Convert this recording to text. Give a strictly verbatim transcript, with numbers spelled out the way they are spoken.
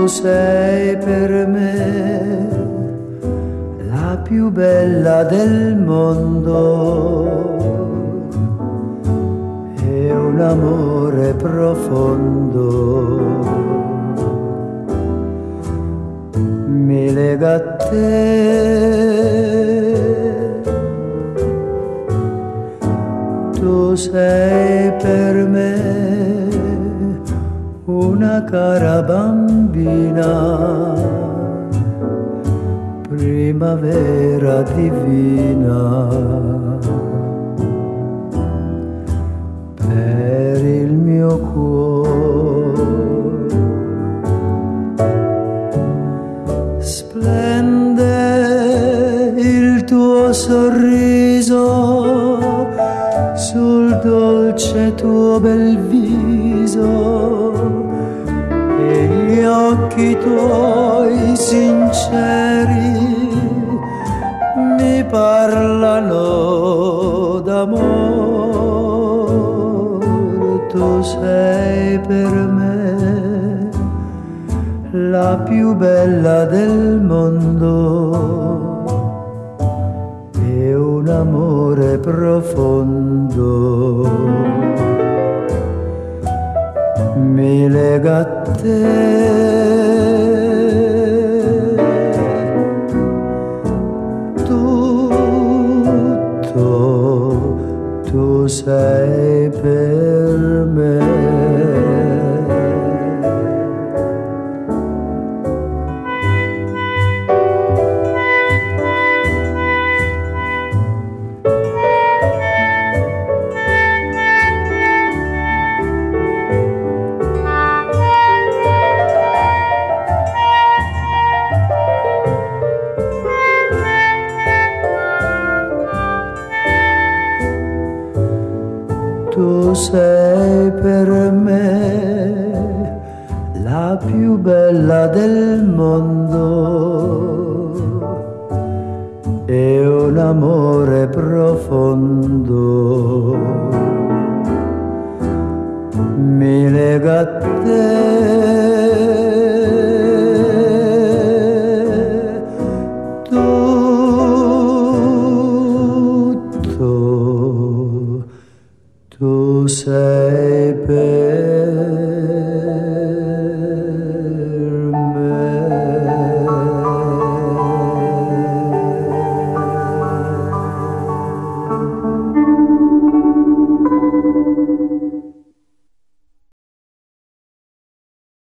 Tu sei per me la più bella del mondo e un amore profondo mi lega a te. Tu sei per me una cara bambina, primavera divina, per il mio cuore. Splende il tuo sorriso sul dolce tuo bel viso e gli occhi tuoi sinceri mi parlano d'amore. Tu sei per me la più bella del mondo e un amore profondo mi lega a te. Tutto tu sei per me. Tu sei per me la più bella del mondo e un amore profondo mi lega a te. Tutto tu sei per